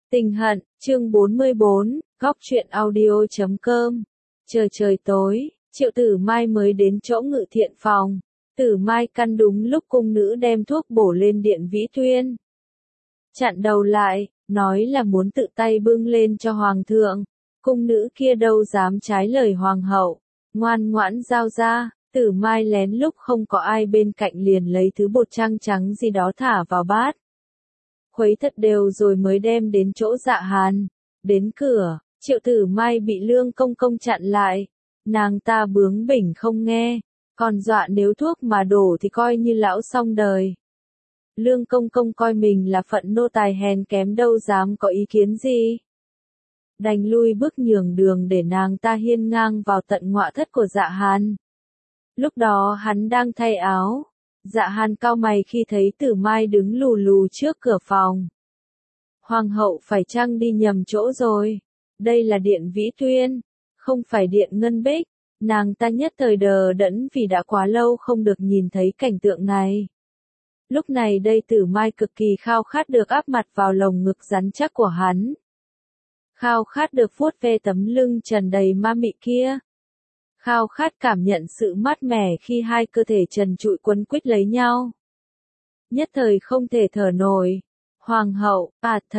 Tình hận, chương 44, góc truyện audio.com. Chờ trời tối, Triệu Tử Mai mới đến chỗ Ngự Thiện phòng. Tử Mai căn đúng lúc cung nữ đem thuốc bổ lên điện Vĩ Tuyên. Chặn đầu lại, nói là muốn tự tay bưng lên cho hoàng thượng. Cung nữ kia đâu dám trái lời hoàng hậu, ngoan ngoãn giao ra. Tử Mai lén lúc không có ai bên cạnh liền lấy thứ bột trăng trắng gì đó thả vào bát. Khuấy thật đều rồi mới đem đến chỗ Dạ Hàn. Đến cửa, Triệu Tử Mai bị Lương Công Công chặn lại. Nàng ta bướng bỉnh không nghe, còn dọa nếu thuốc mà đổ thì coi như lão xong đời. Lương Công Công coi mình là phận nô tài hèn kém đâu dám có ý kiến gì. Đành lui bước nhường đường để nàng ta hiên ngang vào tận ngoại thất của Dạ Hàn. Lúc đó hắn đang thay áo. Dạ Hàn cau mày khi thấy Tử Mai đứng lù lù trước cửa phòng. Hoàng hậu phải chăng đi nhầm chỗ rồi? Đây là điện Vĩ Tuyên, không phải điện Ngân Bích. Nàng ta nhất thời đờ đẫn vì đã quá lâu không được nhìn thấy cảnh tượng này. Lúc này đây Tử Mai cực kỳ khao khát được áp mặt vào lồng ngực rắn chắc của hắn. Khao khát được vuốt ve tấm lưng trần đầy ma mị kia. Khao khát cảm nhận sự mát mẻ khi hai cơ thể trần trụi quấn quýt lấy nhau. Nhất thời không thể thở nổi. Hoàng hậu,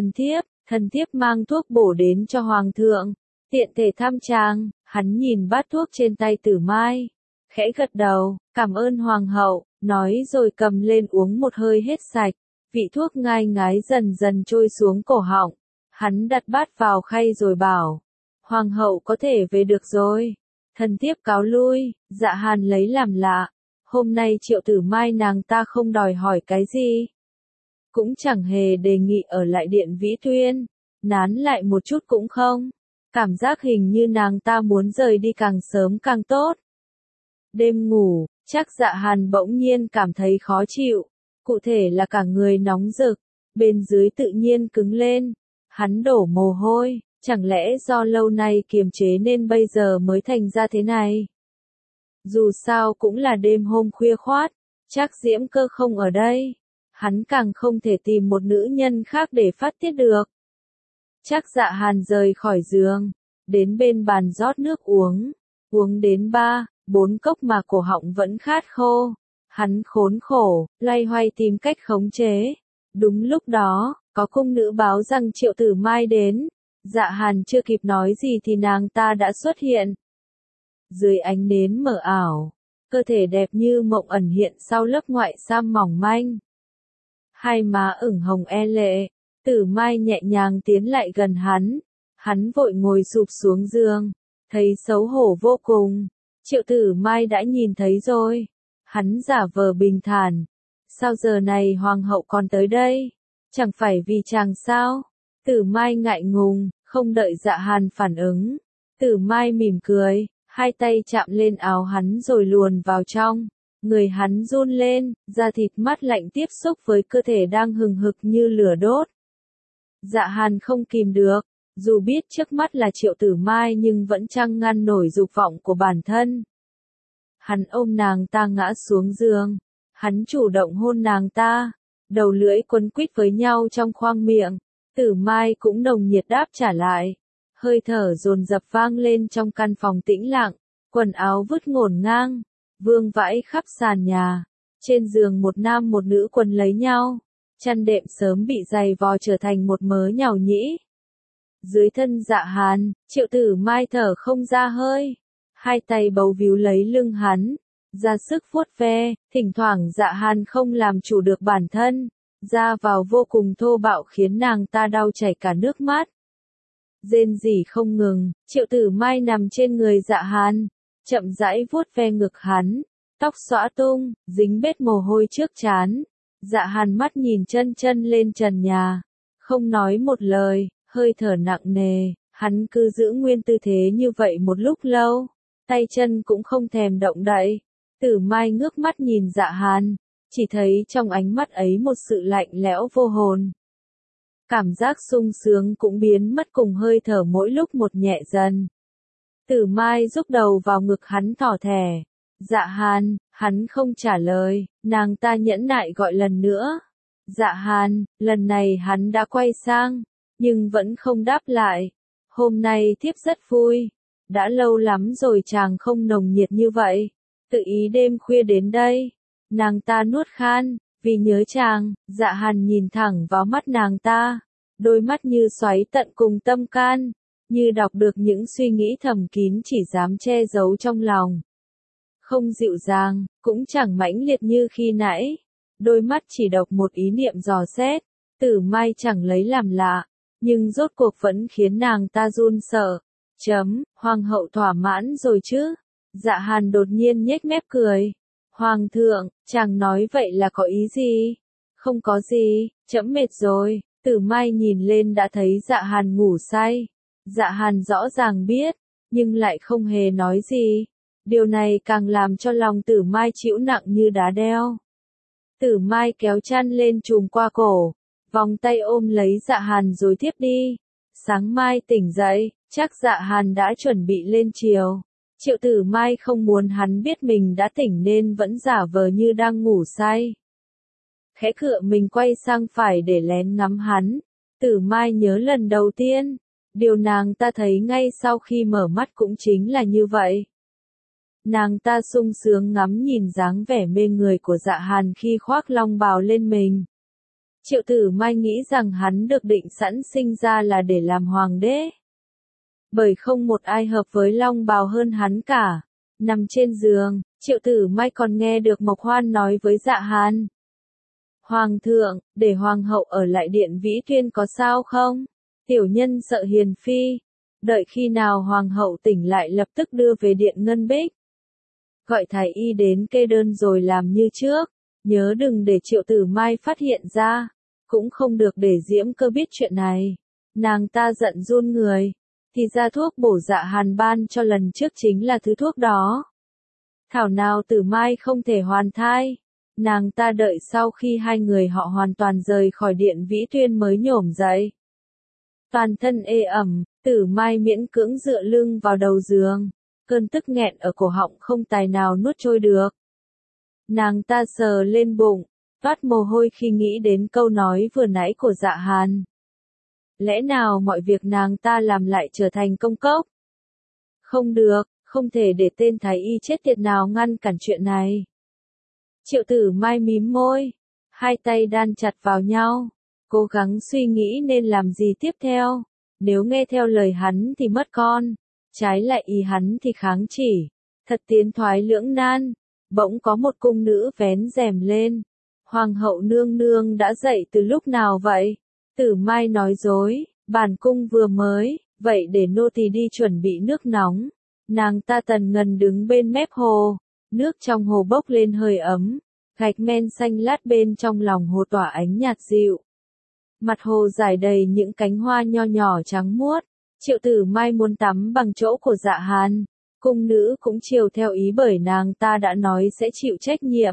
thần thiếp mang thuốc bổ đến cho hoàng thượng. Tiện thể thăm chàng, hắn nhìn bát thuốc trên tay Tử Mai. Khẽ gật đầu, cảm ơn hoàng hậu, nói rồi cầm lên uống một hơi hết sạch. Vị thuốc ngai ngái dần dần trôi xuống cổ họng. Hắn đặt bát vào khay rồi bảo. Hoàng hậu có thể về được rồi. Thần thiếp cáo lui. Dạ Hàn lấy làm lạ. Hôm nay Triệu Tử Mai nàng ta không đòi hỏi cái gì. Cũng chẳng hề đề nghị ở lại điện Vĩ Tuyên. Nán lại một chút cũng không. Cảm giác hình như nàng ta muốn rời đi càng sớm càng tốt. Đêm ngủ, chắc Dạ Hàn bỗng nhiên cảm thấy khó chịu. Cụ thể là cả người nóng rực. Bên dưới tự nhiên cứng lên. Hắn đổ mồ hôi. Chẳng lẽ do lâu nay kiềm chế nên bây giờ mới thành ra thế này? Dù sao cũng là đêm hôm khuya khoát, chắc Diễm Cơ không ở đây. Hắn càng không thể tìm một nữ nhân khác để phát tiết được. Chắc Dạ Hàn rời khỏi giường, đến bên bàn rót nước uống. Uống đến 3-4 cốc mà cổ họng vẫn khát khô. Hắn khốn khổ, loay hoay tìm cách khống chế. Đúng lúc đó, có cung nữ báo rằng Triệu Tử Mai đến. Dạ Hàn chưa kịp nói gì thì nàng ta đã xuất hiện. Dưới ánh nến mờ ảo, cơ thể đẹp như mộng ẩn hiện sau lớp ngoại sam mỏng manh. Hai má ửng hồng e lệ, Tử Mai nhẹ nhàng tiến lại gần hắn. Hắn vội ngồi sụp xuống giường, thấy xấu hổ vô cùng. Triệu Tử Mai đã nhìn thấy rồi. Hắn giả vờ bình thản. Sao giờ này hoàng hậu còn tới đây? Chẳng phải vì chàng sao? Tử Mai ngại ngùng, không đợi Dạ Hàn phản ứng. Tử Mai mỉm cười, hai tay chạm lên áo hắn rồi luồn vào trong. Người hắn run lên, da thịt mát lạnh tiếp xúc với cơ thể đang hừng hực như lửa đốt. Dạ Hàn không kìm được, dù biết trước mắt là Triệu Tử Mai nhưng vẫn chẳng ngăn nổi dục vọng của bản thân. Hắn ôm nàng ta ngã xuống giường. Hắn chủ động hôn nàng ta. Đầu lưỡi quấn quýt với nhau trong khoang miệng. Tử Mai cũng nồng nhiệt đáp trả lại. Hơi thở dồn dập vang lên trong căn phòng tĩnh lặng. Quần áo vứt ngổn ngang. Vương vãi khắp sàn nhà. Trên giường một nam một nữ quấn lấy nhau. Chăn đệm sớm bị giày vò trở thành một mớ nhàu nhĩ. Dưới thân Dạ Hàn, Triệu Tử Mai thở không ra hơi. Hai tay bấu víu lấy lưng hắn. Ra sức vuốt ve, thỉnh thoảng Dạ Hàn không làm chủ được bản thân. Ra vào vô cùng thô bạo khiến nàng ta đau chảy cả nước mắt. Rên rỉ không ngừng, Triệu Tử Mai nằm trên người Dạ Hàn, chậm rãi vuốt ve ngực hắn, tóc xõa tung, dính bết mồ hôi trước trán. Dạ Hàn mắt nhìn chân lên trần nhà, không nói một lời, hơi thở nặng nề, hắn cứ giữ nguyên tư thế như vậy một lúc lâu, tay chân cũng không thèm động đậy. Tử Mai ngước mắt nhìn Dạ Hàn. Chỉ thấy trong ánh mắt ấy một sự lạnh lẽo vô hồn. Cảm giác sung sướng cũng biến mất cùng hơi thở mỗi lúc một nhẹ dần. Tử Mai rúc đầu vào ngực hắn thỏ thẻ. Dạ Hàn, hắn không trả lời, nàng ta nhẫn nại gọi lần nữa. Dạ Hàn, lần này hắn đã quay sang. nhưng vẫn không đáp lại. Hôm nay thiếp rất vui. Đã lâu lắm rồi chàng không nồng nhiệt như vậy. Tự ý đêm khuya đến đây. Nàng ta nuốt khan, vì nhớ chàng. Dạ Hàn nhìn thẳng vào mắt nàng ta. Đôi mắt như xoáy tận cùng tâm can. Như đọc được những suy nghĩ thầm kín chỉ dám che giấu trong lòng. Không dịu dàng, cũng chẳng mãnh liệt như khi nãy. Đôi mắt chỉ đọc một ý niệm dò xét. Tử Mai chẳng lấy làm lạ, nhưng rốt cuộc vẫn khiến nàng ta run sợ. Hoàng hậu thỏa mãn rồi chứ? Dạ Hàn đột nhiên nhếch mép cười. Hoàng thượng, chàng nói vậy là có ý gì? Không có gì, trẫm mệt rồi. Tử Mai nhìn lên đã thấy Dạ Hàn ngủ say. Dạ Hàn rõ ràng biết, nhưng lại không hề nói gì. Điều này càng làm cho lòng Tử Mai chịu nặng như đá đeo. Tử Mai kéo chăn lên trùm qua cổ, vòng tay ôm lấy Dạ Hàn rồi tiếp đi. Sáng mai tỉnh dậy, chắc Dạ Hàn đã chuẩn bị lên chiều. Triệu Tử Mai không muốn hắn biết mình đã tỉnh nên vẫn giả vờ như đang ngủ say. Khẽ cựa mình quay sang phải để lén ngắm hắn. Tử Mai nhớ lần đầu tiên, điều nàng ta thấy ngay sau khi mở mắt cũng chính là như vậy. Nàng ta sung sướng ngắm nhìn dáng vẻ mê người của Dạ Hàn khi khoác long bào lên mình. Triệu Tử Mai nghĩ rằng hắn được định sẵn sinh ra là để làm hoàng đế. Bởi không một ai hợp với long bào hơn hắn cả. Nằm trên giường, Triệu Tử Mai còn nghe được Mộc Hoan nói với Dạ Hàn. Hoàng thượng, để hoàng hậu ở lại điện Vĩ Tuyên có sao không? Tiểu nhân sợ hiền phi. Đợi khi nào hoàng hậu tỉnh lại lập tức đưa về điện Ngân Bích. Gọi thái y đến kê đơn rồi làm như trước. Nhớ đừng để Triệu Tử Mai phát hiện ra. Cũng không được để Diễm Cơ biết chuyện này. Nàng ta giận run người. Thì ra thuốc bổ Dạ Hàn ban cho lần trước chính là thứ thuốc đó. Thảo nào Tử Mai không thể hoàn thai. Nàng ta đợi sau khi hai người họ hoàn toàn rời khỏi điện Vĩ Tuyên mới nhổm dậy. Toàn thân ê ẩm, Tử Mai miễn cưỡng dựa lưng vào đầu giường. Cơn tức nghẹn ở cổ họng không tài nào nuốt trôi được. Nàng ta sờ lên bụng, toát mồ hôi khi nghĩ đến câu nói vừa nãy của Dạ Hàn. Lẽ nào mọi việc nàng ta làm lại trở thành công cốc? Không được, không thể để tên thái y chết tiệt nào ngăn cản chuyện này. Triệu Tử Mai mím môi, hai tay đan chặt vào nhau, cố gắng suy nghĩ nên làm gì tiếp theo. Nếu nghe theo lời hắn thì mất con, trái lại ý hắn thì kháng chỉ. Thật tiến thoái lưỡng nan. Bỗng có một cung nữ vén rèm lên. Hoàng hậu nương nương đã dậy từ lúc nào vậy? Tử Mai nói dối, bản cung vừa mới, vậy để nô tỳ đi chuẩn bị nước nóng. Nàng ta tần ngần đứng bên mép hồ, nước trong hồ bốc lên hơi ấm, gạch men xanh lát bên trong lòng hồ tỏa ánh nhạt dịu. Mặt hồ rải đầy những cánh hoa nho nhỏ trắng muốt. Triệu Tử Mai muốn tắm bằng chỗ của Dạ Hàn. Cung nữ cũng chiều theo ý bởi nàng ta đã nói sẽ chịu trách nhiệm.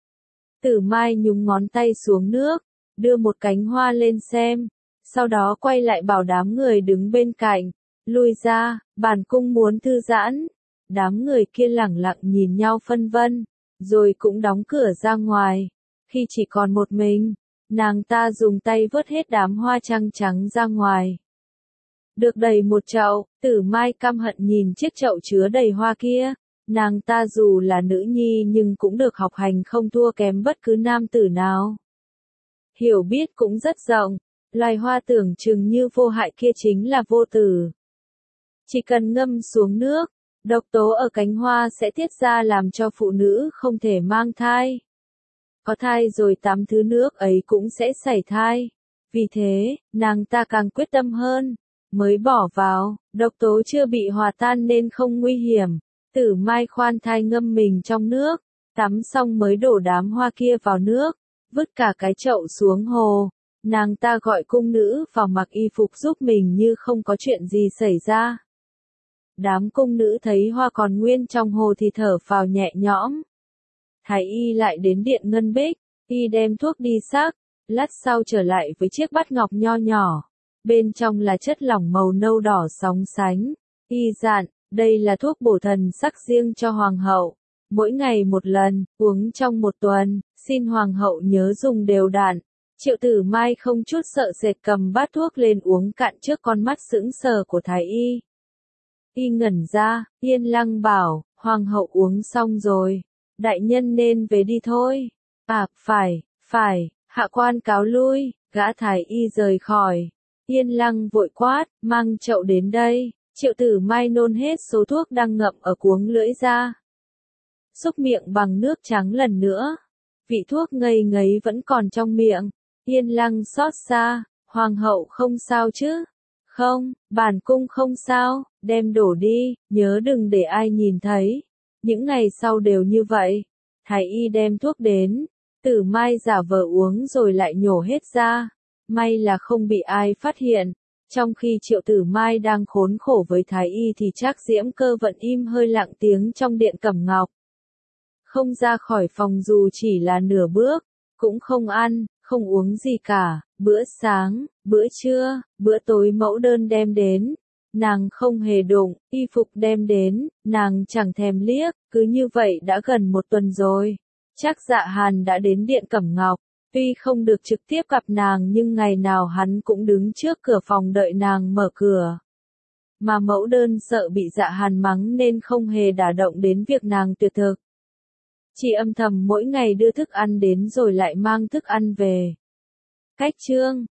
Tử Mai nhúng ngón tay xuống nước, đưa một cánh hoa lên xem, sau đó quay lại bảo đám người đứng bên cạnh, lui ra, bản cung muốn thư giãn. Đám người kia lẳng lặng nhìn nhau phân vân, rồi cũng đóng cửa ra ngoài. Khi chỉ còn một mình, nàng ta dùng tay vớt hết đám hoa trăng trắng ra ngoài. Được đầy một chậu, Tử Mai căm hận nhìn chiếc chậu chứa đầy hoa kia. Nàng ta dù là nữ nhi nhưng cũng được học hành không thua kém bất cứ nam tử nào. Hiểu biết cũng rất rộng, loài hoa tưởng chừng như vô hại kia chính là vô tử. Chỉ cần ngâm xuống nước, độc tố ở cánh hoa sẽ tiết ra làm cho phụ nữ không thể mang thai. Có thai rồi tắm thứ nước ấy cũng sẽ sảy thai. Vì thế, nàng ta càng quyết tâm hơn. Mới bỏ vào, độc tố chưa bị hòa tan nên không nguy hiểm. Tử Mai khoan thai ngâm mình trong nước, tắm xong mới đổ đám hoa kia vào nước, vứt cả cái chậu xuống hồ. Nàng ta gọi cung nữ vào mặc y phục giúp mình như không có chuyện gì xảy ra. Đám cung nữ thấy hoa còn nguyên trong hồ thì thở phào nhẹ nhõm. Thái y lại đến điện Ngân Bích, y đem thuốc đi sắc, lát sau trở lại với chiếc bát ngọc nho nhỏ. Bên trong là chất lỏng màu nâu đỏ sóng sánh. Y dặn, đây là thuốc bổ thần sắc riêng cho hoàng hậu. Mỗi ngày một lần, uống trong một tuần, xin hoàng hậu nhớ dùng đều đặn. Triệu Tử Mai không chút sợ sệt cầm bát thuốc lên uống cạn trước con mắt sững sờ của Thái Y. Y ngẩn ra, Yên Lăng bảo, Hoàng hậu uống xong rồi, đại nhân nên về đi thôi. À, phải, hạ quan cáo lui, gã Thái Y rời khỏi. Yên Lăng vội quát, mang chậu đến đây. Triệu Tử Mai nôn hết số thuốc đang ngậm ở cuống lưỡi ra. Xúc miệng bằng nước trắng lần nữa. Vị thuốc ngây ngấy vẫn còn trong miệng. Yên Lăng xót xa, Hoàng hậu không sao chứ? Không, bản cung không sao, đem đổ đi, nhớ đừng để ai nhìn thấy. Những ngày sau đều như vậy. Thái Y đem thuốc đến, Tử Mai giả vờ uống rồi lại nhổ hết ra. May là không bị ai phát hiện. Trong khi Triệu Tử Mai đang khốn khổ với Thái Y thì Trác Diễm Cơ vẫn im hơi lặng tiếng trong điện Cẩm Ngọc. Không ra khỏi phòng dù chỉ là nửa bước, cũng không ăn, không uống gì cả, bữa sáng, bữa trưa, bữa tối mẫu đơn đem đến. Nàng không hề đụng, y phục đem đến, nàng chẳng thèm liếc, cứ như vậy đã gần một tuần rồi. Trác Dạ Hàn đã đến điện Cẩm Ngọc, tuy không được trực tiếp gặp nàng nhưng ngày nào hắn cũng đứng trước cửa phòng đợi nàng mở cửa. Mà mẫu đơn sợ bị Dạ Hàn mắng nên không hề đả động đến việc nàng tuyệt thực. Chỉ âm thầm mỗi ngày đưa thức ăn đến rồi lại mang thức ăn về. Cách chương